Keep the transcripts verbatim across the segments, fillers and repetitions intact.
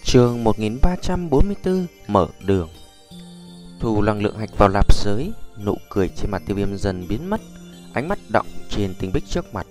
Chương một nghìn ba trăm bốn mươi tư mở đường. Thu năng lượng hạch vào lạp giới, nụ cười trên mặt Tiêu Viêm dần biến mất, ánh mắt đọng trên tinh bích trước mặt.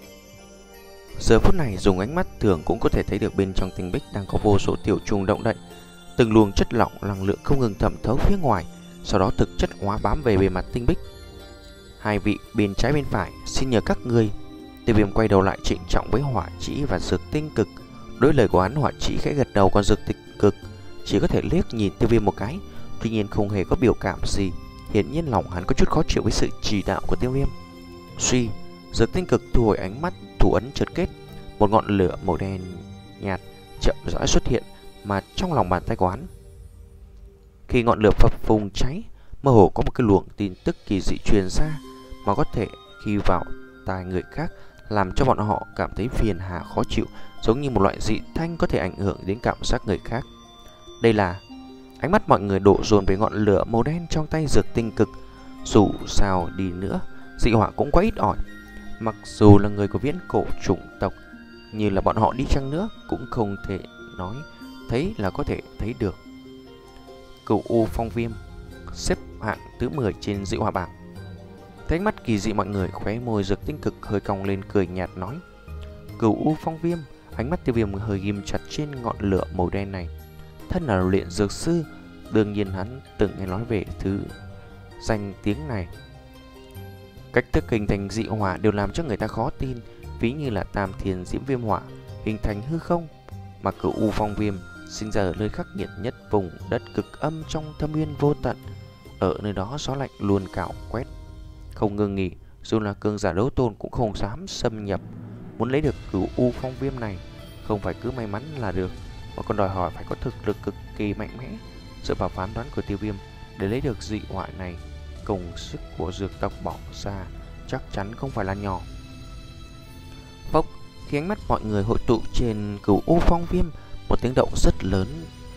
Giờ phút này dùng ánh mắt thường cũng có thể thấy được bên trong tinh bích đang có vô số tiểu trùng động đậy, từng luồng chất lỏng năng lượng không ngừng thẩm thấu phía ngoài, sau đó thực chất hóa bám về bề mặt tinh bích. Hai vị bên trái bên phải, xin nhờ các ngươi. Tiêu Viêm quay đầu lại trịnh trọng với Hỏa Trĩ và Dược Tinh Cực. Đối lời của hắn, Hỏa Trĩ khẽ gật đầu, còn Dược Tinh Cực chỉ có thể liếc nhìn Tiêu Viêm một cái, tuy nhiên không hề có biểu cảm gì. Hiển nhiên lòng hắn có chút khó chịu với sự chỉ đạo của Tiêu Viêm. Suy, Dược Tinh Cực thu hồi ánh mắt, thủ ấn chợt kết, một ngọn lửa màu đen nhạt chậm rãi xuất hiện mà trong lòng bàn tay của hắn. Khi ngọn lửa phập phùng cháy, mơ hồ có một cái luồng tin tức kỳ dị truyền ra, mà có thể khi vào tai người khác làm cho bọn họ cảm thấy phiền hà khó chịu, giống như một loại dị thanh có thể ảnh hưởng đến cảm giác người khác. Đây là... Ánh mắt mọi người đổ dồn về ngọn lửa màu đen trong tay Dược Tinh Cực. Dù sao đi nữa, dị hỏa cũng quá ít ỏi. Mặc dù là người của viễn cổ chủng tộc như là bọn họ đi chăng nữa, cũng không thể nói thấy là có thể thấy được. Cửu U Phong Viêm xếp hạng thứ mười trên dị hỏa bảng. Thấy ánh mắt kỳ dị mọi người, khóe môi Dược Tinh Cực hơi cong lên cười nhạt nói: Cửu U Phong Viêm. Ánh mắt Tiêu Viêm hơi ghim chặt trên ngọn lửa màu đen này. Thân là luyện dược sư, đương nhiên hắn từng nghe nói về thứ danh tiếng này. Cách thức hình thành dị hỏa đều làm cho người ta khó tin, ví như là Tam Thiên Diễm Viêm Hỏa hình thành hư không, mà Cửu U Phong Viêm sinh ra ở nơi khắc nghiệt nhất vùng đất cực âm trong thâm uyên vô tận. Ở nơi đó gió lạnh luôn cạo quét không ngừng nghỉ, dù là cường giả đấu tôn cũng không dám xâm nhập. Muốn lấy được Cửu U Phong Viêm này không phải cứ may mắn là được, mà còn đòi hỏi phải có thực lực cực kỳ mạnh mẽ. Dựa vào phán đoán của Tiêu Viêm, để lấy được dị hỏa này, cùng sức của dược tộc bỏ ra chắc chắn không phải là nhỏ. Phốc, khi ánh mắt mọi người hội tụ trên Cửu U Phong Viêm, một tiếng động rất lớn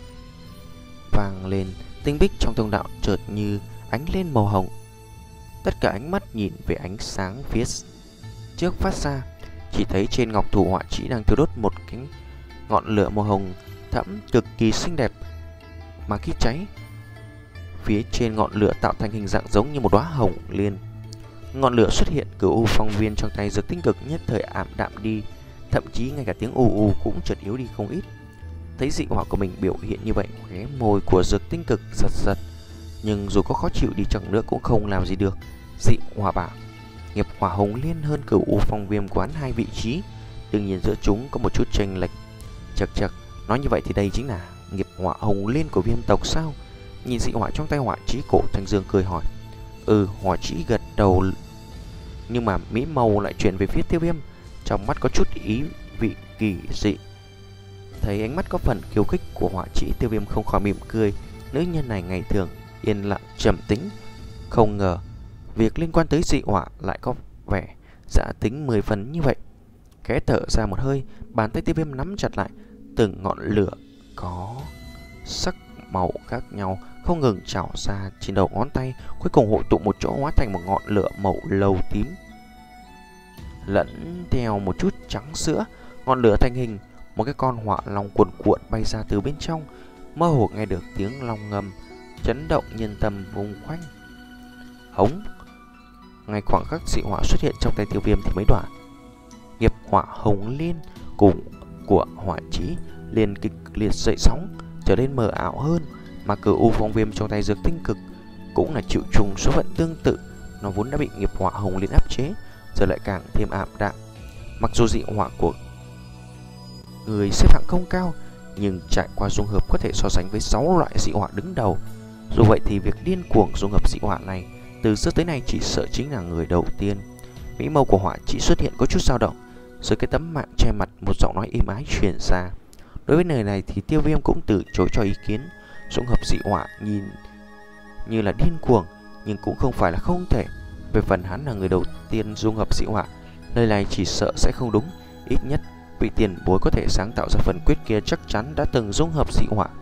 vang lên. Tinh bích trong thông đạo chợt như ánh lên màu hồng. Tất cả ánh mắt nhìn về ánh sáng phía trước phát ra, chỉ thấy trên ngọc thủ Hỏa Trĩ đang thiêu đốt một cánh ngọn lửa màu hồng thẫm cực kỳ xinh đẹp, mà khi cháy, phía trên ngọn lửa tạo thành hình dạng giống như một đóa hồng liên. Ngọn lửa xuất hiện, Cửu U Phong Viên trong tay Dược Tinh Cực nhất thời ảm đạm đi, thậm chí ngay cả tiếng ù ù cũng chợt yếu đi không ít. Thấy dị hỏa của mình biểu hiện như vậy, khóe môi của Dược Tinh Cực giật giật, nhưng dù có khó chịu đi chẳng nữa cũng không làm gì được. Dị hỏa bảng nghiệp hỏa hồng liên hơn Cửu U Phong Viêm quán hai vị trí, đương nhiên giữa chúng có một chút chênh lệch. Chật chật, nói như vậy thì đây chính là nghiệp hỏa hồng liên của Viêm tộc sao? Nhìn dị hỏa trong tay Hỏa Trĩ, Cổ Thanh Dương cười hỏi. Ừ, Hỏa Trĩ gật đầu, nhưng mà mỹ màu lại chuyển về phía Tiêu Viêm, trong mắt có chút ý vị kỳ dị. Thấy ánh mắt có phần khiêu khích của Hỏa Trĩ, Tiêu Viêm không khỏi mỉm cười. Nữ nhân này ngày thường yên lặng trầm tĩnh, không ngờ việc liên quan tới dị hỏa lại có vẻ giả tính mười phần như vậy. Khẽ thở ra một hơi, bàn tay Tiêu Viêm nắm chặt lại, từng ngọn lửa có sắc màu khác nhau không ngừng trào ra trên đầu ngón tay, cuối cùng hội tụ một chỗ hóa thành một ngọn lửa màu lầu tím lẫn theo một chút trắng sữa. Ngọn lửa thành hình một cái con hỏa long cuồn cuộn bay ra từ bên trong, mơ hồ nghe được tiếng long ngâm chấn động nhân tâm vùng quanh. Hống! Ngay khoảng khắc dị hỏa xuất hiện trong tay Tiêu Viêm thì mấy đoạn nghiệp hỏa hồng liên cùng của Hỏa Trĩ liền kịch liệt dậy sóng, trở nên mờ ảo hơn, mà Cửu U Phong Viêm trong tay Dược Tinh Cực cũng là chịu trùng số phận tương tự. Nó vốn đã bị nghiệp hỏa hồng liên áp chế, giờ lại càng thêm ảm đạm. Mặc dù dị hỏa của người xếp hạng không cao, nhưng trải qua dung hợp có thể so sánh với sáu loại dị hỏa đứng đầu. Dù vậy thì việc điên cuồng dung hợp dị hỏa này từ xưa tới nay chỉ sợ chính là người đầu tiên. Mỹ mâu của Hỏa Trĩ xuất hiện có chút dao động, dưới cái tấm mạng che mặt một giọng nói êm ái truyền ra. Đối với lời này thì Tiêu Viêm cũng từ chối cho ý kiến. Dung hợp dị hỏa nhìn như là điên cuồng, nhưng cũng không phải là không thể. Về phần hắn là người đầu tiên dung hợp dị hỏa, lời này chỉ sợ sẽ không đúng. Ít nhất vị tiền bối có thể sáng tạo ra phần quyết kia chắc chắn đã từng dung hợp dị hỏa.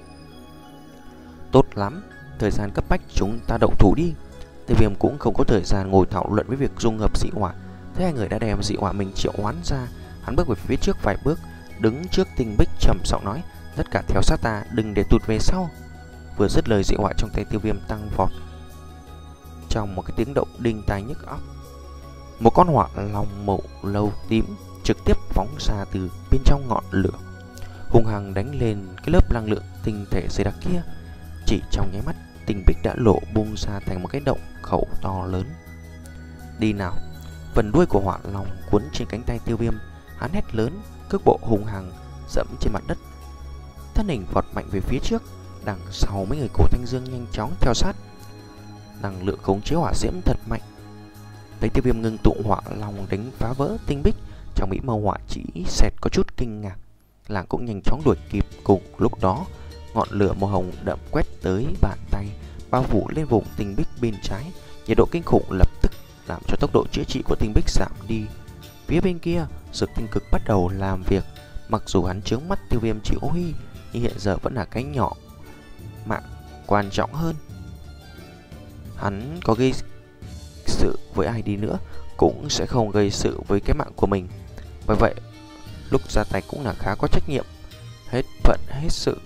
Tốt lắm, thời gian cấp bách, chúng ta động thủ đi. Tiêu Viêm cũng không có thời gian ngồi thảo luận với việc dung hợp dị hỏa. Thấy hai người đã đem dị hỏa mình triệu hoán ra, hắn bước về phía trước vài bước, đứng trước tinh bích trầm giọng nói: tất cả theo sát ta, đừng để tụt về sau. Vừa dứt lời, dị hỏa trong tay Tiêu Viêm tăng vọt trong một cái tiếng động đinh tai nhức óc. Một con hỏa long màu lâu tím trực tiếp phóng ra từ bên trong ngọn lửa, hung hăng đánh lên cái lớp năng lượng tinh thể dày đặc kia. Chỉ trong nháy mắt, tinh bích đã lộ bung ra thành một cái động khẩu to lớn. Đi nào! Phần đuôi của hỏa long cuốn trên cánh tay Tiêu Viêm, hắn hét lớn, cước bộ hung hăng dẫm trên mặt đất, thân hình vọt mạnh về phía trước. Đằng sau mấy người Cổ Thanh Dương nhanh chóng theo sát. Năng lượng khống chế hỏa diễm thật mạnh. Thấy Tiêu Viêm ngưng tụ hỏa long đánh phá vỡ tinh bích, trong mỹ mâu hỏa chỉ xẹt có chút kinh ngạc. Làng cũng nhanh chóng đuổi kịp. Cùng lúc đó, ngọn lửa màu hồng đậm quét tới bàn tay, bao phủ lên vùng tinh bích bên trái. Nhiệt độ kinh khủng lập tức làm cho tốc độ chữa trị của tinh bích giảm đi. Phía bên kia, Dực Tinh Cực bắt đầu làm việc. Mặc dù hắn chướng mắt Tiêu Viêm chịu huy, nhưng hiện giờ vẫn là cái nhỏ mạng quan trọng hơn. Hắn có gây sự với ai đi nữa cũng sẽ không gây sự với cái mạng của mình. Bởi vậy, lúc ra tay cũng là khá có trách nhiệm, hết phận hết sự.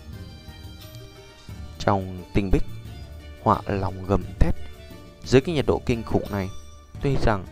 Trong tinh bích, hỏa long gầm thét. Dưới cái nhiệt độ kinh khủng này, tuy rằng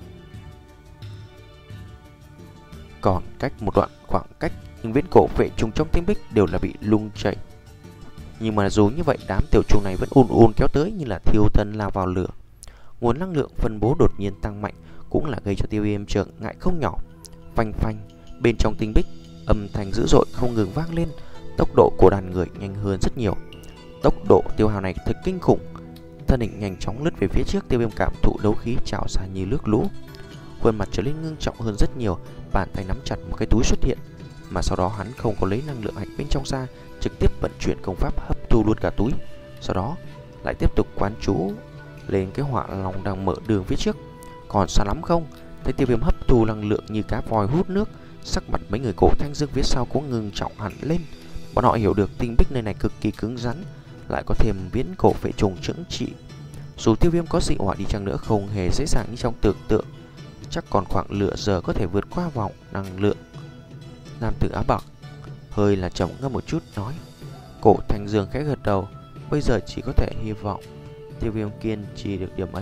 còn cách một đoạn khoảng cách, nhưng viễn cổ vệ trùng trong tinh bích đều là bị lung chảy. Nhưng mà dù như vậy, đám tiểu trùng này vẫn ùn ùn kéo tới như là thiêu thân lao vào lửa. Nguồn năng lượng phân bố đột nhiên tăng mạnh cũng là gây cho Tiêu Viêm trở ngại không nhỏ. Phanh phanh, bên trong tinh bích, âm thanh dữ dội không ngừng vang lên. Tốc độ của đàn người nhanh hơn rất nhiều. Tốc độ tiêu hao này thật kinh khủng. Thân hình nhanh chóng lướt về phía trước, Tiêu Viêm cảm thụ đấu khí trào ra như nước lũ. Khuôn mặt trở nên ngưng trọng hơn rất nhiều, bàn tay nắm chặt một cái túi xuất hiện. Mà sau đó hắn không có lấy năng lượng hạch bên trong ra, trực tiếp vận chuyển công pháp hấp thu luôn cả túi. Sau đó lại tiếp tục quán chú lên cái hỏa long đang mở đường phía trước. Còn xa lắm không? Thấy Tiêu Viêm hấp thu năng lượng như cá voi hút nước, sắc mặt mấy người Cổ Thanh Dương phía sau cũng ngưng trọng hẳn lên. Bọn họ hiểu được tinh bích nơi này cực kỳ cứng rắn, lại có thêm viễn cổ vệ trùng chững trị. Dù Tiêu Viêm có dị hỏa đi chăng nữa không hề dễ dàng như trong tưởng tượng. Chắc còn khoảng nửa giờ có thể vượt qua vòng năng lượng. Nam tử áo bạc hơi là trầm ngâm một chút nói. Cổ Thanh Dương khẽ gật đầu. Bây giờ chỉ có thể hy vọng Tiêu Viêm kiên trì được điểm ấy.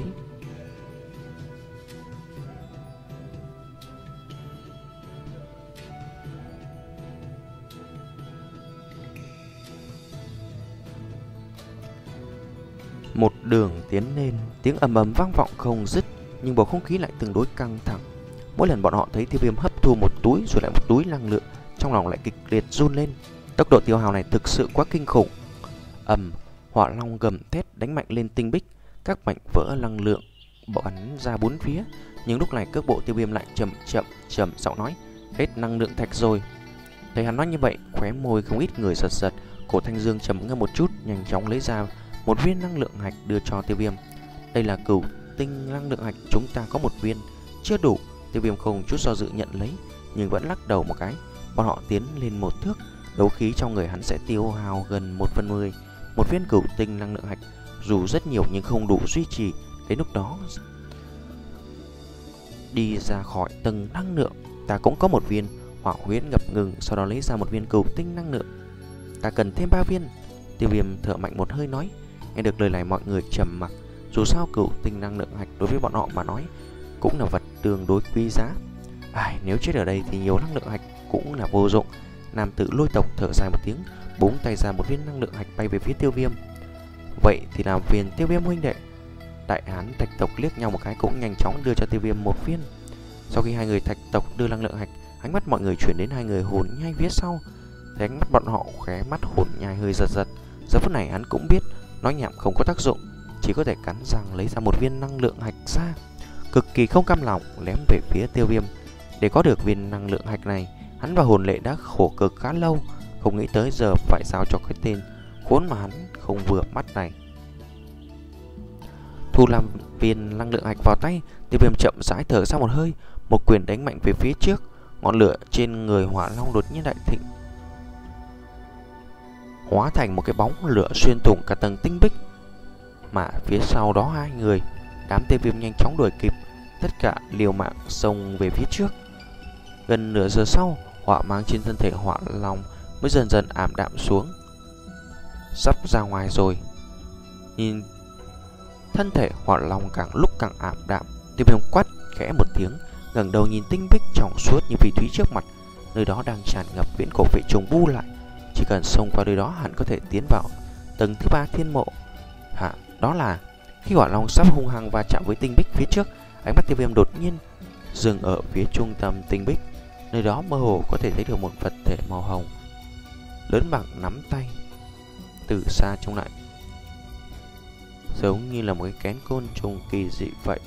Một đường tiến lên, tiếng ầm ầm vang vọng không dứt, nhưng bầu không khí lại tương đối căng thẳng. Mỗi lần bọn họ thấy Tiêu Viêm hấp thu một túi rồi lại một túi năng lượng, trong lòng lại kịch liệt run lên. Tốc độ tiêu hao này thực sự quá kinh khủng. Ầm, hỏa long gầm thét đánh mạnh lên tinh bích, các mảnh vỡ năng lượng bắn ra bốn phía. Nhưng lúc này cước bộ Tiêu Viêm lại chậm chậm chậm giọng nói, hết năng lượng thạch rồi. Thấy hắn nói như vậy, khóe môi không ít người giật giật. Cổ Thanh Dương trầm ngâm một chút, nhanh chóng lấy ra một viên năng lượng hạch đưa cho Tiêu Viêm. Đây là cửu tinh năng lượng hạch, chúng ta có một viên, chưa đủ. Tiêu Viêm không chút do dự nhận lấy, nhưng vẫn lắc đầu một cái. Bọn họ tiến lên một thước, đấu khí trong người hắn sẽ tiêu hao gần một phần mười. Một viên cửu tinh năng lượng hạch dù rất nhiều nhưng không đủ duy trì. Đến lúc đó đi ra khỏi tầng năng lượng, ta cũng có một viên. Hỏa huyễn ngập ngừng, sau đó lấy ra một viên cửu tinh năng lượng. Ta cần thêm ba viên. Tiêu Viêm thở mạnh một hơi nói. Nghe được lời này mọi người trầm mặc. Dù sao cửu tinh năng lượng hạch đối với bọn họ mà nói cũng là vật tương đối quý giá. Ai, nếu chết ở đây thì nhiều năng lượng hạch cũng là vô dụng. Nam tử Lôi tộc thở dài một tiếng, búng tay ra một viên năng lượng hạch bay về phía Tiêu Viêm. Vậy thì làm phiền Tiêu Viêm huynh đệ. Đại hán Thạch tộc liếc nhau một cái cũng nhanh chóng đưa cho Tiêu Viêm một viên. Sau khi hai người Thạch tộc đưa năng lượng hạch, ánh mắt mọi người chuyển đến hai người Hồn Nhai phía sau. Thấy ánh mắt bọn họ, khóe mắt Hồn Nhai hơi giật giật. Giờ phút này hắn cũng biết nói nhảm không có tác dụng, chỉ có thể cắn răng lấy ra một viên năng lượng hạch ra, cực kỳ không cam lòng ném về phía Tiêu Viêm. Để có được viên năng lượng hạch này, hắn và Hồn Lệ đã khổ cực khá lâu, không nghĩ tới giờ phải giao cho cái tên khốn mà hắn không vừa mắt này. Thu làm viên năng lượng hạch vào tay, Tiêu Viêm chậm rãi thở ra một hơi, một quyền đánh mạnh về phía trước. Ngọn lửa trên người hỏa long đột nhiên đại thịnh, hóa thành một cái bóng lửa xuyên thủng cả tầng tinh bích. Mà phía sau đó hai người, đám Tiêu Viêm nhanh chóng đuổi kịp, tất cả liều mạng xông về phía trước. Gần nửa giờ sau, hỏa mang trên thân thể hỏa long mới dần dần ảm đạm xuống. Sắp ra ngoài rồi. Nhìn thân thể Hỏa Long càng lúc càng ảm đạm, Tiêu Viêm quát khẽ một tiếng, ngẩng đầu nhìn tinh bích trong suốt như phỉ thúy trước mặt. Nơi đó đang tràn ngập viễn cổ phệ trùng bu lại, chỉ cần xông qua nơi đó hẳn có thể tiến vào tầng thứ ba thiên mộ. Hả, đó là khi Hỏa Long sắp hung hăng va chạm với tinh bích phía trước, ánh mắt Tiêu Viêm đột nhiên dừng ở phía trung tâm tinh bích. Nơi đó mơ hồ có thể thấy được một vật thể màu hồng lớn bằng nắm tay, từ xa trông lại giống như là một cái kén côn trùng kỳ dị vậy.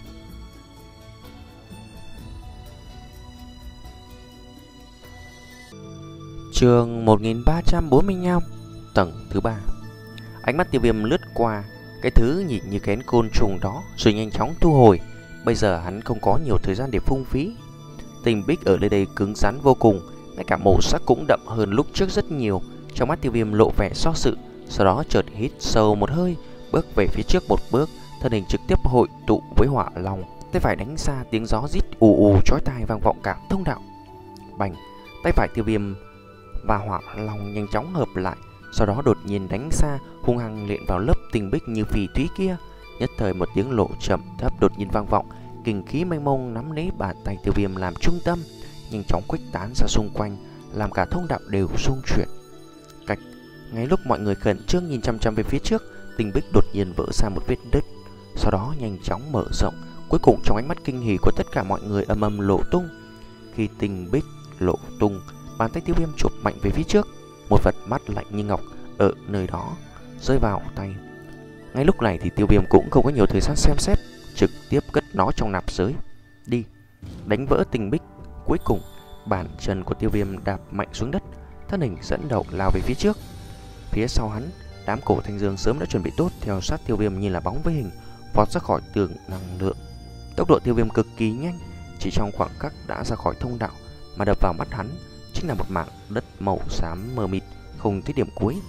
Chương một nghìn ba trăm bốn mươi lăm, tầng thứ ba. Ánh mắt Tiêu Viêm lướt qua cái thứ nhìn như kén côn trùng đó rồi nhanh chóng thu hồi. Bây giờ hắn không có nhiều thời gian để phung phí. Tinh bích ở nơi đây cứng rắn vô cùng, ngay cả màu sắc cũng đậm hơn lúc trước rất nhiều. Trong mắt Tiêu Viêm lộ vẻ do dự, sau đó chợt hít sâu một hơi, bước về phía trước một bước, thân hình trực tiếp hội tụ với Hỏa Long. Tay phải đánh ra, tiếng gió rít ù ù chói tai vang vọng cả thông đạo. Bành, tay phải Tiêu Viêm và Hỏa Long nhanh chóng hợp lại, sau đó đột nhiên đánh ra, hung hăng lện vào lớp tinh bích như phỉ thúy kia. Nhất thời một tiếng lộ trầm thấp đột nhiên vang vọng, kình khí mênh mông nắm lấy bàn tay Tiêu Viêm làm trung tâm, nhanh chóng khuếch tán ra xung quanh, làm cả thông đạo đều rung chuyển. Cách ngay lúc mọi người khẩn trương nhìn chăm chăm về phía trước, tinh bích đột nhiên vỡ ra một vết nứt, sau đó nhanh chóng mở rộng. Cuối cùng trong ánh mắt kinh hỉ của tất cả mọi người ầm ầm lộ tung. Khi tinh bích lộ tung, bàn tay Tiêu Viêm chụp mạnh về phía trước, một vật mắt lạnh như ngọc ở nơi đó rơi vào tay. Ngay lúc này thì Tiêu Viêm cũng không có nhiều thời gian xem xét, trực tiếp cất nó trong nạp giới. Đi, đánh vỡ tinh bích. Cuối cùng bàn chân của Tiêu Viêm đạp mạnh xuống đất, thân hình dẫn đầu lao về phía trước. Phía sau hắn, đám Cổ Thanh Dương sớm đã chuẩn bị tốt, theo sát Tiêu Viêm như là bóng với hình, vọt ra khỏi tường năng lượng. Tốc độ Tiêu Viêm cực kỳ nhanh, chỉ trong khoảng khắc đã ra khỏi thông đạo, mà đập vào mắt hắn chính là một mảng đất màu xám mờ mịt, không thấy điểm cuối.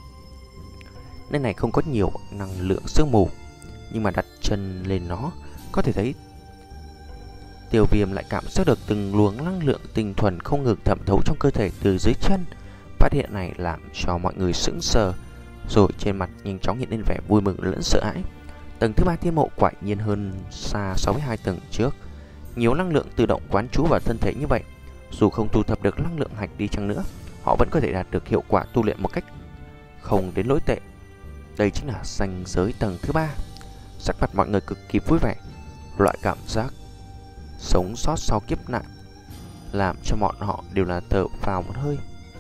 Nơi này không có nhiều năng lượng sương mù, nhưng mà đặt chân lên nó, có thể thấy Tiêu Viêm lại cảm giác được từng luồng năng lượng tinh thuần không ngừng thẩm thấu trong cơ thể từ dưới chân. Phát hiện này làm cho mọi người sững sờ, rồi trên mặt nhanh chóng hiện lên vẻ vui mừng lẫn sợ hãi. Tầng thứ ba thiên mộ quả nhiên hơn xa so với hai tầng trước. Nhiều năng lượng tự động quán trú vào thân thể như vậy, dù không thu thập được năng lượng hạch đi chăng nữa, họ vẫn có thể đạt được hiệu quả tu luyện một cách không đến lỗi tệ. Đây chính là ranh giới tầng thứ ba. Sắc mặt mọi người cực kỳ vui vẻ. Loại cảm giác sống sót sau kiếp nạn làm cho bọn họ đều là thở phào một hơi.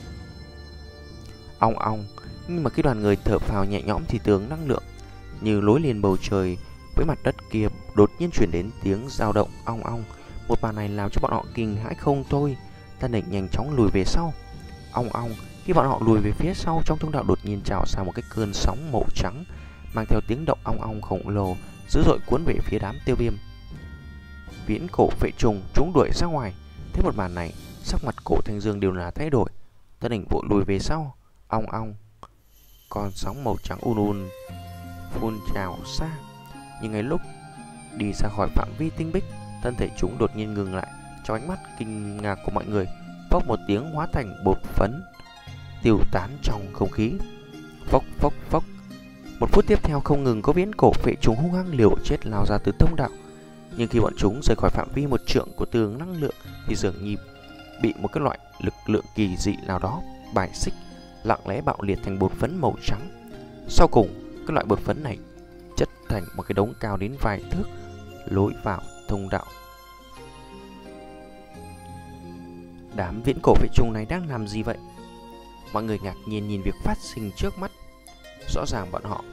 Ong ong. Nhưng mà khi đoàn người thở phào nhẹ nhõm thì tướng năng lượng như nối liền bầu trời với mặt đất kia đột nhiên chuyển đến tiếng dao động ong ong. Một màn này làm cho bọn họ kinh hãi không thôi, thân hình nhanh chóng lùi về sau. Ong ong. Khi bọn họ lùi về phía sau, trong thông đạo đột nhiên trào ra một cái cơn sóng màu trắng, mang theo tiếng động ong ong khổng lồ dữ dội cuốn về phía đám Tiêu Viêm. Viễn cổ phệ trùng chúng đuổi ra ngoài. Thế một màn này, sắc mặt Cổ Thanh Dương đều là thay đổi, thân hình vội lùi về sau. Ong ong. Con sóng màu trắng un un phun trào xa, nhưng ngay lúc đi ra khỏi phạm vi tinh bích, thân thể chúng đột nhiên ngừng lại. Trong ánh mắt kinh ngạc của mọi người, phốc một tiếng hóa thành bột phấn tiêu tán trong không khí. Phốc phốc phốc. Một phút tiếp theo không ngừng có viễn cổ phệ trùng hung hăng liều chết lao ra từ thông đạo. Nhưng khi bọn chúng rời khỏi phạm vi một trượng của tường năng lượng thì dường như bị một cái loại lực lượng kỳ dị nào đó bài xích, lặng lẽ bạo liệt thành bột phấn màu trắng. Sau cùng, cái loại bột phấn này chất thành một cái đống cao đến vài thước lối vào thông đạo. Đám viễn cổ phệ trùng này đang làm gì vậy? Mọi người ngạc nhiên nhìn việc phát sinh trước mắt. Rõ ràng bọn họ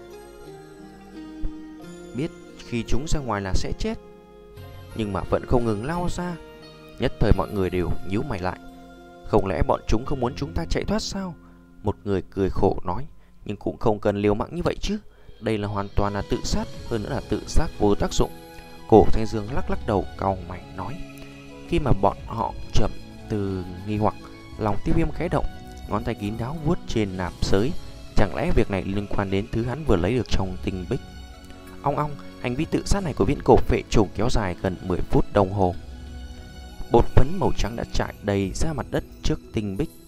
biết khi chúng ra ngoài là sẽ chết, nhưng mà vẫn không ngừng lao ra. Nhất thời mọi người đều nhíu mày lại. Không lẽ bọn chúng không muốn chúng ta chạy thoát sao? Một người cười khổ nói. Nhưng cũng không cần liều mạng như vậy chứ. Đây là hoàn toàn là tự sát, hơn nữa là tự sát vô tác dụng. Cổ Thanh Dương lắc lắc đầu cau mày nói. Khi mà bọn họ chậm từ nghi hoặc, lòng Tiêu Viêm khẽ động, ngón tay kín đáo vuốt trên nạp giới. Chẳng lẽ việc này liên quan đến thứ hắn vừa lấy được trong tinh bích? Ong ong. Hành vi tự sát này của viễn cổ phệ trùng kéo dài gần mười phút đồng hồ. Bột phấn màu trắng đã trải đầy ra mặt đất trước tinh bích.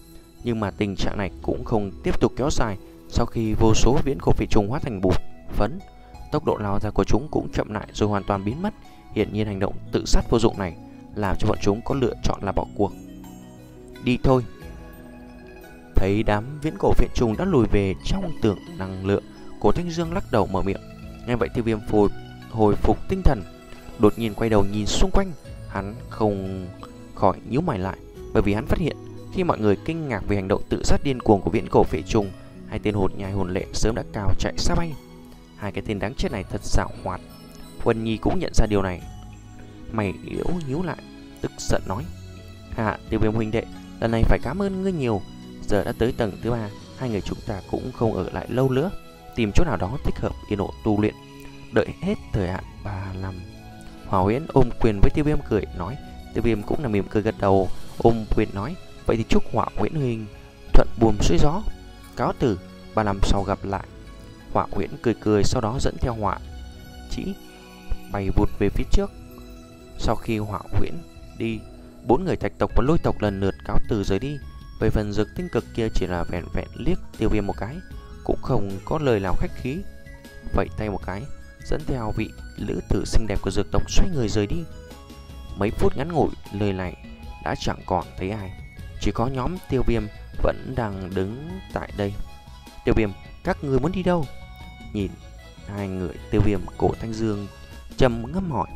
Nhưng mà tình trạng này cũng không tiếp tục kéo dài. Sau khi vô số viễn cổ phệ trùng hóa thành bột phấn, tốc độ lao ra của chúng cũng chậm lại rồi hoàn toàn biến mất. Hiển nhiên hành động tự sát vô dụng này làm cho bọn chúng có lựa chọn là bỏ cuộc. Đi thôi. Thấy đám viễn cổ phệ trùng đã lùi về trong tường năng lượng, Cổ Thanh Dương lắc đầu mở miệng. Nghe vậy Tiêu Viêm hồi, hồi phục tinh thần, đột nhiên quay đầu nhìn xung quanh. Hắn không khỏi nhíu mày lại, bởi vì hắn phát hiện khi mọi người kinh ngạc về hành động tự sát điên cuồng của viễn cổ phệ trùng, hai tên hồn nhai hồn lệ sớm đã cao chạy xa bay. Hai cái tên đáng chết này thật giảo hoạt. Huân Nhi cũng nhận ra điều này, mày yếu nhíu lại, tức giận nói: "Hạ, Tiêu Viêm huynh đệ, lần này phải cảm ơn ngươi nhiều. Giờ đã tới tầng thứ ba, hai người chúng ta cũng không ở lại lâu nữa, tìm chỗ nào đó thích hợp yên ổn tu luyện, đợi hết thời hạn ba năm." Hỏa Huyễn ôm quyền với Tiêu Viêm cười nói. Tiêu Viêm cũng là mỉm cười gật đầu, ôm quyền nói: "Vậy thì chúc Hỏa Huyễn huynh thuận buồm xuôi gió, cáo từ, ba năm sau gặp lại." Hỏa Huyễn cười cười, sau đó dẫn theo Hỏa Chỉ bay vụt về phía trước. Sau khi Hỏa Huyễn đi, bốn người Thạch tộc và Lôi tộc lần lượt cáo từ rời đi. Về phần Dược Tinh Cực kia chỉ là vẹn vẹn liếc Tiêu Viêm một cái, cũng không có lời nào khách khí, vẫy tay một cái, dẫn theo vị nữ tử xinh đẹp của Dược tộc xoay người rời đi. Mấy phút ngắn ngủi, lời này đã chẳng còn thấy ai, chỉ có nhóm Tiêu Viêm vẫn đang đứng tại đây. "Tiêu Viêm, các người muốn đi đâu?" Nhìn hai người Tiêu Viêm, Cổ Thanh Dương trầm ngâm hỏi.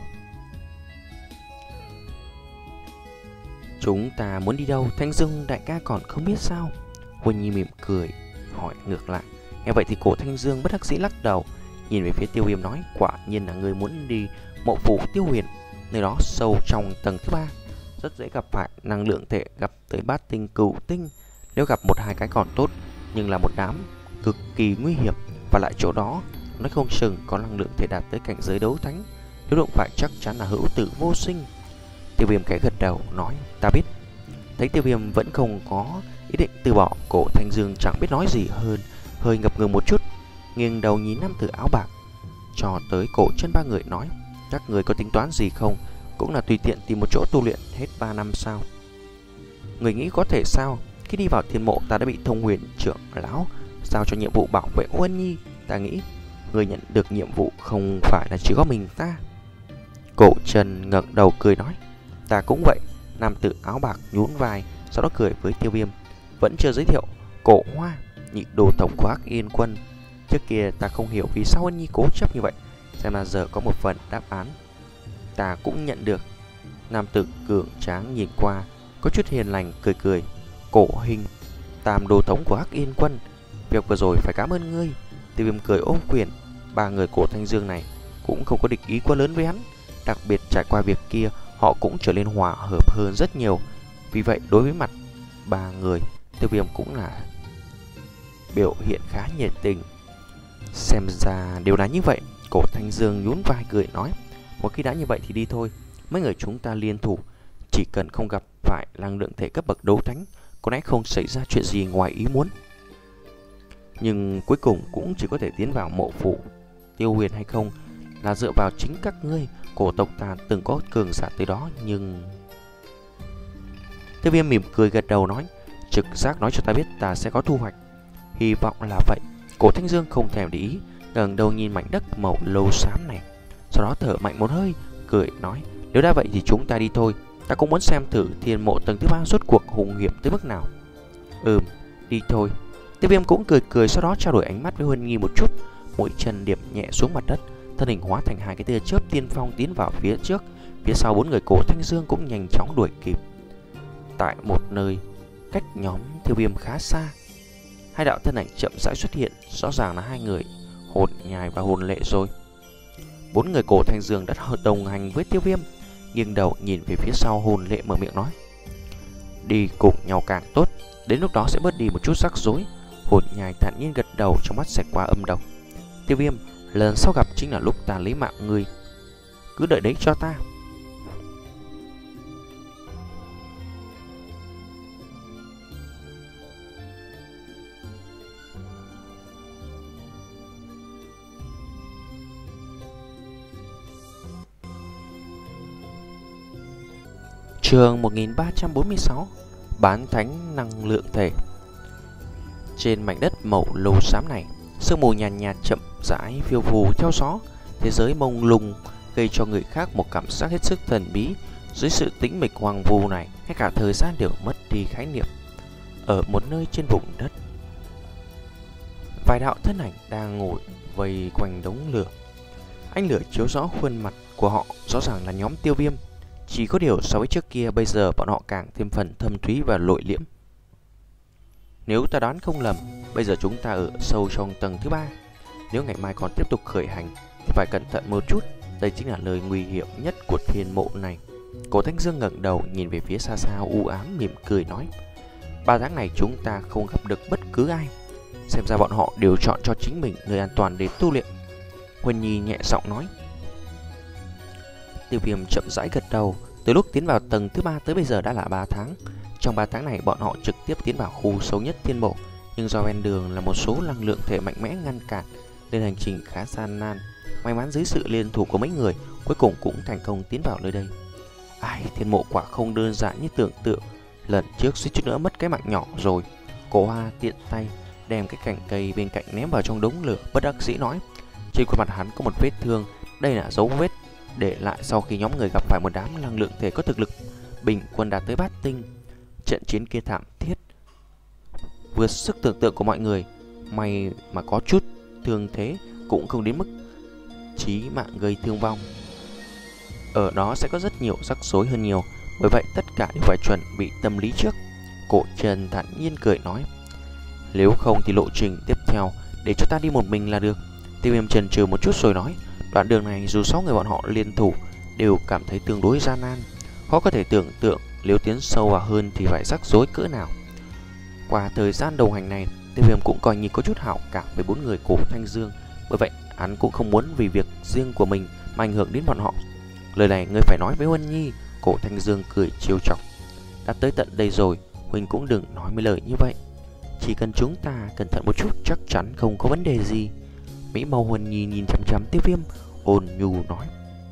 "Chúng ta muốn đi đâu, Thanh Dương đại ca còn không biết sao?" Huân Nhi mỉm cười hỏi ngược lại. Nghe vậy thì Cổ Thanh Dương bất đắc dĩ lắc đầu, nhìn về phía Tiêu Viêm nói: "Quả nhiên là người muốn đi mộ phủ Tiêu Huyền, nơi đó sâu trong tầng thứ ba, rất dễ gặp phải năng lượng thể gặp tới bát tinh cửu tinh. Nếu gặp một hai cái còn tốt, nhưng là một đám cực kỳ nguy hiểm, và lại chỗ đó nói không chừng có năng lượng thể đạt tới cảnh giới đấu thánh, nếu đụng phải chắc chắn là hữu tử vô sinh." Tiêu Viêm khẽ gật đầu nói: "Ta biết." Thấy Tiêu Viêm vẫn không có ý định từ bỏ, Cổ Thanh Dương chẳng biết nói gì hơn, hơi ngập ngừng một chút, nghiêng đầu nhìn nam tử áo bạc cho tới cổ chân ba người nói: "Các người có tính toán gì không? Cũng là tùy tiện tìm một chỗ tu luyện hết ba năm sao? Người nghĩ có thể sao? Khi đi vào thiên mộ ta đã bị Thông Huyền trưởng lão giao cho nhiệm vụ bảo vệ Huân Nhi. Ta nghĩ người nhận được nhiệm vụ không phải là chỉ có mình ta." Cổ Trần ngẩng đầu cười nói: "Ta cũng vậy." Nam tử áo bạc nhún vai, sau đó cười với Tiêu Viêm: "Vẫn chưa giới thiệu, Cổ Hoa, nhị đồ tổng của Hắc Yên quân. Trước kia ta không hiểu vì sao Huân Nhi cố chấp như vậy, xem là giờ có một phần đáp án ta cũng nhận được." Nam tử cường tráng nhìn qua có chút hiền lành, cười cười: "Cổ hình, tam đồ thống của Hắc Yên quân, việc vừa rồi phải cảm ơn ngươi." Tiêu Viêm cười ôm quyền. Ba người Cổ Thanh Dương này cũng không có địch ý quá lớn với hắn, đặc biệt trải qua việc kia họ cũng trở nên hòa hợp hơn rất nhiều. Vì vậy đối với mặt ba người, Tiêu Viêm cũng là biểu hiện khá nhiệt tình. Xem ra điều là như vậy. Cổ Thanh Dương nhún vai cười nói: "Một khi đã như vậy thì đi thôi. Mấy người chúng ta liên thủ, chỉ cần không gặp phải năng lượng thể cấp bậc đấu thánh, có lẽ không xảy ra chuyện gì ngoài ý muốn. Nhưng cuối cùng cũng chỉ có thể tiến vào mộ phủ Tiêu Huyền hay không là dựa vào chính các ngươi. Cổ tộc ta từng có cường giả tới đó, nhưng..." Tiêu Viêm mỉm cười gật đầu nói: "Trực giác nói cho ta biết ta sẽ có thu hoạch. Hy vọng là vậy." Cổ Thanh Dương không thèm để ý, ngẩng đầu nhìn mảnh đất màu lâu xám này, sau đó thở mạnh một hơi, cười nói: "Nếu đã vậy thì chúng ta đi thôi. Ta cũng muốn xem thử thiên mộ tầng thứ ba rốt cuộc hùng hiểm tới mức nào." "Ừm, đi thôi." Tiêu Viêm cũng cười cười, sau đó trao đổi ánh mắt với Huân Nhi một chút, mũi chân điểm nhẹ xuống mặt đất, thân hình hóa thành hai cái tia chớp tiên phong tiến vào phía trước. Phía sau bốn người Cổ Thanh Dương cũng nhanh chóng đuổi kịp. Tại một nơi cách nhóm Tiêu Viêm khá xa, hai đạo thân ảnh chậm rãi xuất hiện, rõ ràng là hai người hồn nhai và hồn lệ rồi. Bốn người Cổ Thanh Dương đã đồng hành với Tiêu Viêm, nghiêng đầu nhìn về phía sau. Hồn lệ mở miệng nói: "Đi cùng nhau càng tốt, đến lúc đó sẽ bớt đi một chút rắc rối." Hồn nhai thản nhiên gật đầu, trong mắt xẹt qua âm độc: "Tiêu Viêm, lần sau gặp chính là lúc ta lấy mạng ngươi, cứ đợi đấy cho ta." Chương một nghìn ba trăm bốn mươi sáu. Bán thánh năng lượng thể. Trên mảnh đất màu lô xám này, sương mù nhàn nhạt, nhạt chậm rãi phiêu phù theo gió. Thế giới mông lung gây cho người khác một cảm giác hết sức thần bí. Dưới sự tĩnh mịch hoang vu này, ngay cả thời gian đều mất đi khái niệm. Ở một nơi trên vùng đất, vài đạo thân ảnh đang ngồi vây quanh đống lửa. Ánh lửa chiếu rõ khuôn mặt của họ, rõ ràng là nhóm Tiêu Viêm. Chỉ có điều so với trước kia, bây giờ bọn họ càng thêm phần thâm thúy và nội liễm. Nếu ta đoán không lầm, bây giờ chúng ta ở sâu trong tầng thứ ba. Nếu ngày mai còn tiếp tục khởi hành thì phải cẩn thận một chút. Đây chính là lời nguy hiểm nhất của thiên mộ này. Cổ Thanh Dương ngẩng đầu nhìn về phía xa xa u ám, mỉm cười nói: Ba tháng này chúng ta không gặp được bất cứ ai. Xem ra bọn họ đều chọn cho chính mình nơi an toàn để tu luyện. Huân Nhi nhẹ giọng nói. Tiêu Viêm chậm rãi gật đầu. Từ lúc tiến vào tầng thứ ba tới bây giờ đã là ba tháng. Trong ba tháng này bọn họ trực tiếp tiến vào khu sâu nhất thiên mộ, nhưng do ven đường là một số năng lượng thể mạnh mẽ ngăn cản nên hành trình khá gian nan. May mắn dưới sự liên thủ của mấy người, cuối cùng cũng thành công tiến vào nơi đây. Ai, thiên mộ quả không đơn giản như tưởng tượng. Lần trước suýt chút nữa mất cái mạng nhỏ rồi. Cổ Hoa tiện tay đem cái cành cây bên cạnh ném vào trong đống lửa, bất đắc dĩ nói. Trên khuôn mặt hắn có một vết thương. Đây là dấu vết để lại sau khi nhóm người gặp phải một đám năng lượng thể có thực lực bình quân đạt tới bát tinh. Trận chiến kia thảm thiết, vượt sức tưởng tượng của mọi người. May mà có chút thương thế, cũng không đến mức chí mạng gây thương vong. Ở đó sẽ có rất nhiều rắc rối hơn nhiều, bởi vậy tất cả đều phải chuẩn bị tâm lý trước. Cổ Trần thản nhiên cười nói. Nếu không thì lộ trình tiếp theo để cho ta đi một mình là được. Tiêu Viêm chần chừ một chút rồi nói. Đoạn đường này dù sáu người bọn họ liên thủ đều cảm thấy tương đối gian nan. Khó có thể tưởng tượng nếu tiến sâu vào hơn thì phải rắc rối cỡ nào. Qua thời gian đồng hành này, Tiêu Viêm cũng coi như có chút hảo cảm với bốn người Cổ Thanh Dương. Bởi vậy hắn cũng không muốn vì việc riêng của mình mà ảnh hưởng đến bọn họ. Lời này ngươi phải nói với Huân Nhi. Cổ Thanh Dương cười trêu chọc. Đã tới tận đây rồi, Huynh cũng đừng nói mấy lời như vậy. Chỉ cần chúng ta cẩn thận một chút chắc chắn không có vấn đề gì. Mỹ màu Huân Nhi nhìn chăm chăm Tiêu Viêm, ôn nhu nói.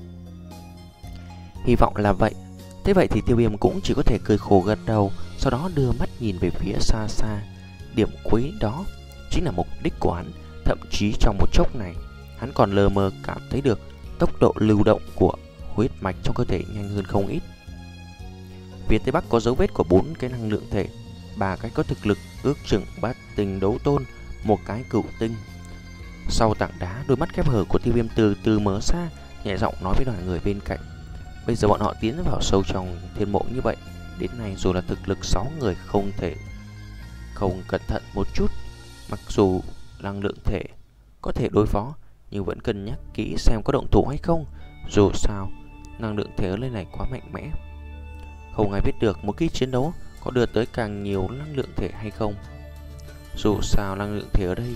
Hy vọng là vậy. Thế vậy thì Tiêu Viêm cũng chỉ có thể cười khổ gật đầu, sau đó đưa mắt nhìn về phía xa xa. Điểm cuối đó chính là mục đích của hắn. Thậm chí trong một chốc này, hắn còn lờ mờ cảm thấy được tốc độ lưu động của huyết mạch trong cơ thể nhanh hơn không ít. Phía tây bắc có dấu vết của bốn cái năng lượng thể, ba cái có thực lực ước chừng bát tinh đấu tôn, một cái cửu tinh. Sau tảng đá, đôi mắt khép hờ của Tiêu Viêm từ từ mở ra, nhẹ giọng nói với đoàn người bên cạnh. Bây giờ bọn họ tiến vào sâu trong thiên mộ như vậy, đến nay dù là thực lực sáu người không thể không cẩn thận một chút. Mặc dù năng lượng thể có thể đối phó, nhưng vẫn cân nhắc kỹ xem có động thủ hay không. Dù sao, năng lượng thể ở nơi này quá mạnh mẽ, không ai biết được một khi chiến đấu có đưa tới càng nhiều năng lượng thể hay không. Dù sao năng lượng thể ở đây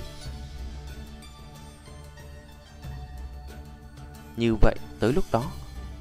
như vậy, tới lúc đó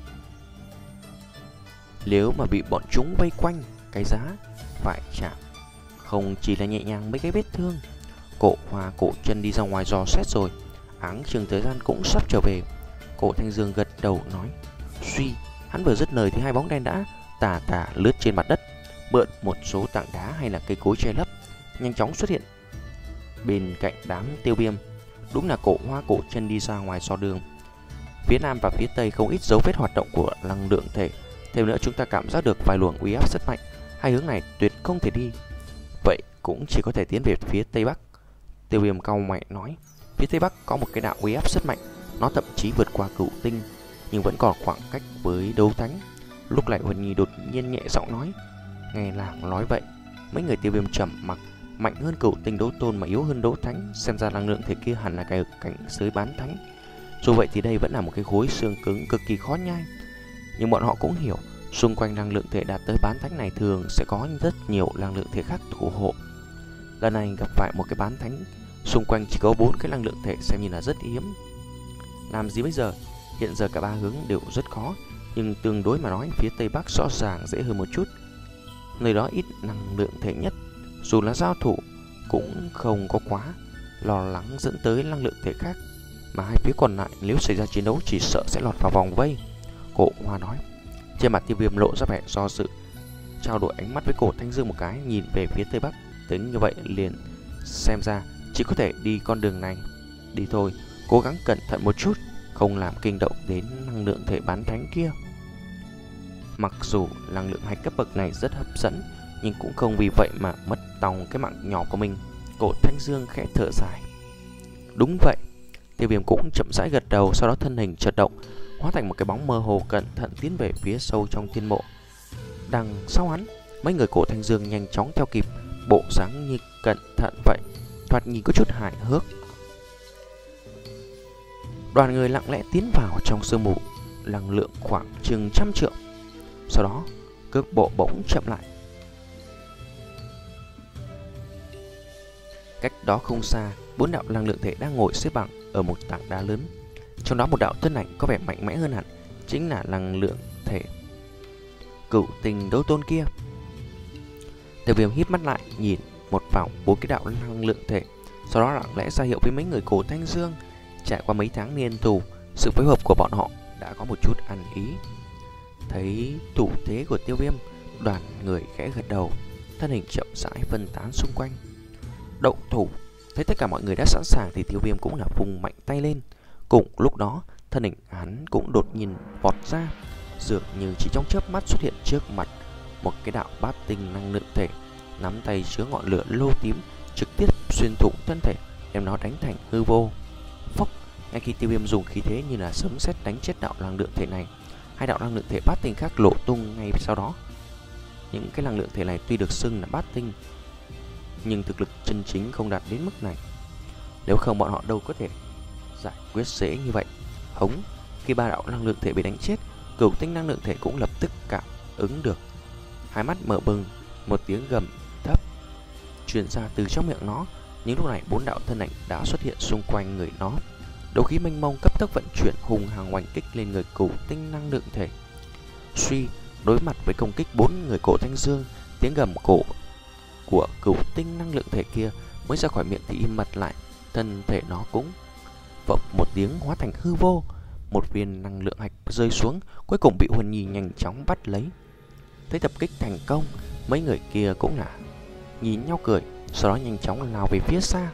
nếu mà bị bọn chúng vây quanh, cái giá phải trả không chỉ là nhẹ nhàng mấy cái vết thương. Cổ Hoa, Cổ Chân đi ra ngoài dò xét rồi, áng chừng thời gian cũng sắp trở về. Cổ Thanh Dương gật đầu nói. Suy, hắn vừa dứt lời thì hai bóng đen đã tà tà lướt trên mặt đất, mượn một số tảng đá hay là cây cối che lấp, nhanh chóng xuất hiện bên cạnh đám Tiêu Viêm. Đúng là Cổ Hoa, Cổ Chân đi ra ngoài dò đường. Phía nam và phía tây không ít dấu vết hoạt động của năng lượng thể. Thêm nữa chúng ta cảm giác được vài luồng uy áp rất mạnh. Hai hướng này tuyệt không thể đi, vậy cũng chỉ có thể tiến về phía tây bắc. Tiêu Viêm cau mày nói. Phía tây bắc có một cái đạo uy áp rất mạnh, nó thậm chí vượt qua cửu tinh, nhưng vẫn còn khoảng cách với đấu thánh. Lúc này Huân Nhi đột nhiên nhẹ giọng nói. Nghe nàng nói vậy, mấy người Tiêu Viêm trầm mặc. Mạnh hơn cửu tinh đấu tôn mà yếu hơn đấu thánh, xem ra năng lượng thể kia hẳn là cái cảnh giới bán thánh. Dù vậy thì đây vẫn là một cái khối xương cứng cực kỳ khó nhai. Nhưng bọn họ cũng hiểu, xung quanh năng lượng thể đạt tới bán thánh này thường sẽ có rất nhiều năng lượng thể khác thủ hộ. Lần này gặp phải một cái bán thánh, xung quanh chỉ có bốn cái năng lượng thể xem như là rất hiếm. Làm gì bây giờ? Hiện giờ cả ba hướng đều rất khó, nhưng tương đối mà nói phía tây bắc rõ ràng dễ hơn một chút. Nơi đó ít năng lượng thể nhất, dù là giao thủ cũng không có quá lo lắng dẫn tới năng lượng thể khác. Mà hai phía còn lại nếu xảy ra chiến đấu chỉ sợ sẽ lọt vào vòng vây. Cổ Hoa nói. Trên mặt Tiêu Viêm lộ ra vẻ do dự. trao đổi ánh mắt với Cổ Thanh Dương một cái, nhìn về phía tây bắc. Tính như vậy liền xem ra chỉ có thể đi con đường này. Đi thôi, cố gắng cẩn thận một chút, không làm kinh động đến năng lượng thể bán thánh kia. Mặc dù năng lượng hạch cấp bậc này rất hấp dẫn, nhưng cũng không vì vậy mà mất tòng cái mạng nhỏ của mình. Cổ Thanh Dương khẽ thở dài. Đúng vậy. Tiêu Viêm cũng chậm rãi gật đầu, sau đó thân hình chợt động, hóa thành một cái bóng mơ hồ cẩn thận tiến về phía sâu trong thiên mộ. Đằng sau hắn, mấy người Cổ Thanh Dương nhanh chóng theo kịp, bộ dáng như cẩn thận vậy, thoạt nhìn có chút hài hước. Đoàn người lặng lẽ tiến vào trong sương mù, năng lượng khoảng chừng trăm trượng. Sau đó, cước bộ bỗng chậm lại. Cách đó không xa, bốn đạo năng lượng thể đang ngồi xếp bằng ở một tảng đá lớn. Trong đó một đạo thân ảnh có vẻ mạnh mẽ hơn hẳn, chính là năng lượng thể Cửu Tinh Đấu Tôn kia. Tiêu Viêm híp mắt lại, nhìn một vòng bốn cái đạo năng lượng thể, sau đó lặng lẽ ra hiệu với mấy người Cổ Thanh Dương. Trải qua mấy tháng niên tù, sự phối hợp của bọn họ đã có một chút ăn ý. Thấy thủ thế của Tiêu Viêm, đoàn người khẽ gật đầu, thân hình chậm rãi phân tán xung quanh. Động thủ. Thấy tất cả mọi người đã sẵn sàng thì Tiêu Viêm cũng là vùng mạnh tay lên. Cùng lúc đó, thân hình hắn cũng đột nhiên vọt ra, dường như chỉ trong chớp mắt xuất hiện trước mặt một cái đạo bát tinh năng lượng thể, nắm tay chứa ngọn lửa lô tím, trực tiếp xuyên thủng thân thể, đem nó đánh thành hư vô. Phốc. Ngay khi Tiêu Viêm dùng khí thế như là sấm sét đánh chết đạo năng lượng thể này, hai đạo năng lượng thể bát tinh khác lộ tung ngay sau đó. Những cái năng lượng thể này tuy được xưng là bát tinh, nhưng thực lực chân chính không đạt đến mức này. Nếu không bọn họ đâu có thể giải quyết dễ như vậy. Hống. Khi ba đạo năng lượng thể bị đánh chết, Cửu Tinh năng lượng thể cũng lập tức cảm ứng được. Hai mắt mở bừng, một tiếng gầm thấp truyền ra từ trong miệng nó. Nhưng lúc này bốn đạo thân ảnh đã xuất hiện xung quanh người nó. Đấu khí mênh mông cấp tốc vận chuyển, hùng hăng oanh kích lên người Cửu Tinh năng lượng thể. Suy. Đối mặt với công kích bốn người Cổ Thanh Dương, tiếng gầm cổ của Cửu Tinh năng lượng thể kia mới ra khỏi miệng thì im bặt lại. Thân thể nó cũng vọng một tiếng hóa thành hư vô. Một viên năng lượng hạch rơi xuống, cuối cùng bị Huân Nhi nhanh chóng bắt lấy. Thấy tập kích thành công, mấy người kia cũng là nhìn nhau cười, sau đó nhanh chóng lao về phía xa.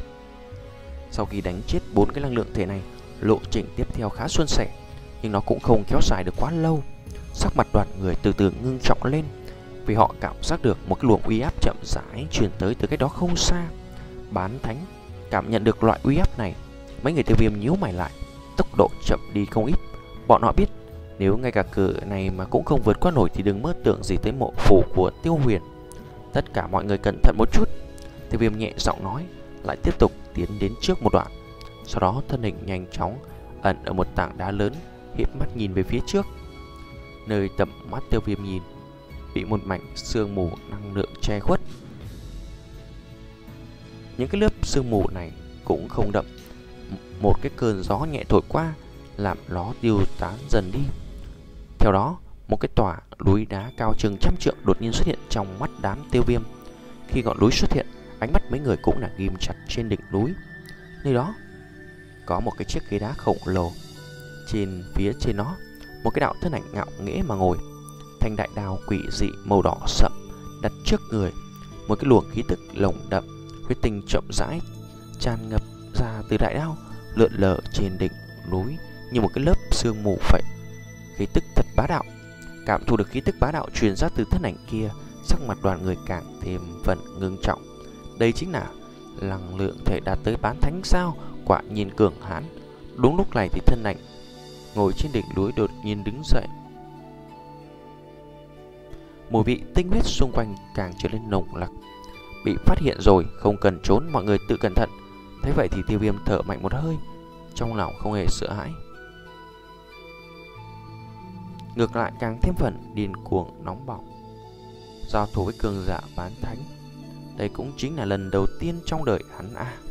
Sau khi đánh chết bốn cái năng lượng thể này, lộ trình tiếp theo khá suôn sẻ, nhưng nó cũng không kéo dài được quá lâu. Sắc mặt đoàn người từ từ ngưng trọng lên, vì họ cảm giác được một cái luồng uy áp chậm rãi truyền tới từ cách đó không xa. Bán thánh cảm nhận được loại uy áp này, mấy người Tiêu Viêm nhíu mày lại, tốc độ chậm đi không ít. Bọn họ biết nếu ngay cả cửa này mà cũng không vượt qua nổi thì đừng mơ tưởng gì tới mộ phủ của Tiêu Huyền. Tất cả mọi người cẩn thận một chút. Tiêu Viêm nhẹ giọng nói, lại tiếp tục tiến đến trước một đoạn. Sau đó thân hình nhanh chóng ẩn ở một tảng đá lớn, híp mắt nhìn về phía trước. Nơi tầm mắt Tiêu Viêm nhìn bị một mảnh sương mù năng lượng che khuất. Những cái lớp sương mù này cũng không đậm. Một cái cơn gió nhẹ thổi qua, làm nó tiêu tán dần đi. Theo đó, một cái tòa núi đá cao chừng trăm trượng đột nhiên xuất hiện trong mắt đám Tiêu Viêm. Khi ngọn núi xuất hiện, ánh mắt mấy người cũng là ghim chặt trên đỉnh núi. Nơi đó có một cái chiếc ghế đá khổng lồ. Trên phía trên nó, một cái đạo thân ảnh ngạo nghễ mà ngồi. Thanh đại đao quỷ dị màu đỏ sậm đặt trước người. Một cái luồng khí tức lồng đậm, huyết tinh chậm rãi tràn ngập ra từ đại đao, lượn lờ trên đỉnh núi như một cái lớp sương mù vậy. Khí tức thật bá đạo. Cảm thụ được khí tức bá đạo truyền ra từ thân ảnh kia, sắc mặt đoàn người càng thêm phần ngưng trọng. Đây chính là năng lượng thể đạt tới bán thánh sao? Quả nhìn cường hãn. Đúng lúc này thì thân ảnh ngồi trên đỉnh núi đột nhiên đứng dậy. Mùi vị tinh huyết xung quanh càng trở nên nồng nặc. Bị phát hiện rồi, không cần trốn, mọi người tự cẩn thận. Thế vậy thì Tiêu Viêm thở mạnh một hơi, trong lòng không hề sợ hãi, ngược lại càng thêm phần điên cuồng nóng bỏng. Giao thủ với cường giả bán thánh, đây cũng chính là lần đầu tiên trong đời hắn à.